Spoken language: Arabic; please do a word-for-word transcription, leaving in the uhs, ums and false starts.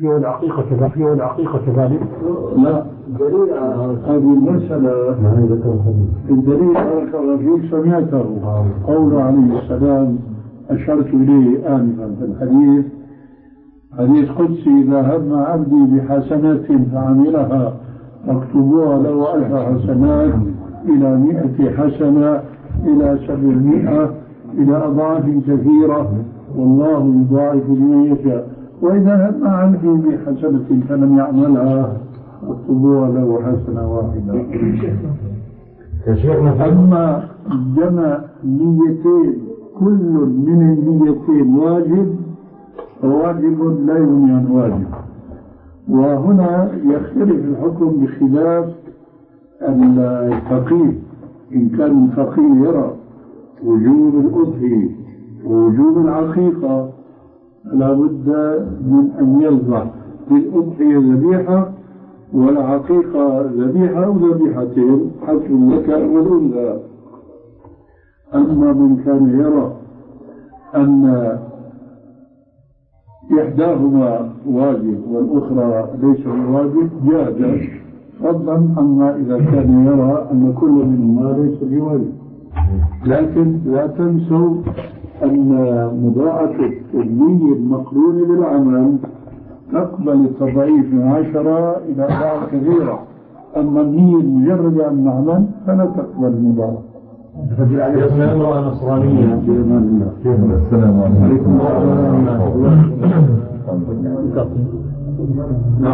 فيه العقيقة كذلك فيه العقيقة كذلك. لا، الدليل على هذه المسألة الدليل على الرجل سمعته قوله عليه السلام أشرت إليه آنفا في الحديث حديث قدسي إذا هم عبدي بحسنة فعملها فاكتبوها له ألف حسنات إلى مئة حسنة إلى سبعمائة إلى أضعاف كثيرة والله يضاعف لمن يشاء. وإذا هم عبدي بحسنة فلم يعملها فاكتبوها له حسنة واحدة. أما جمع نيتين كل من النيتين واجب فواجب لا يغني عن واجب. وهنا يختلف الحكم بخلاف الفقيه. إن كان الفقيه يرى وجوب الأضحية ووجوب العقيقة لا بد من أن يذبح للأضحية ذبيحة والعقيقة ذبيحة أو ذبيحتين حسب الذكر والأنثى. أما من كان يرى أن إحداهما واجب والأخرى ليس بواجب جاز، فضلا أما إذا كان يرى أن كل منهما ليس بواجب. لكن لا تنسوا أن مضاعفة النية المقرونة بالعمل تقبل التضعيف من عشرة إلى أضعاف كثيرة. أما النية المجردة عن العمل فلا تقبل المضاعفة. السلام على نصرانية. السلام عليكم ورحمة الله وبركاته.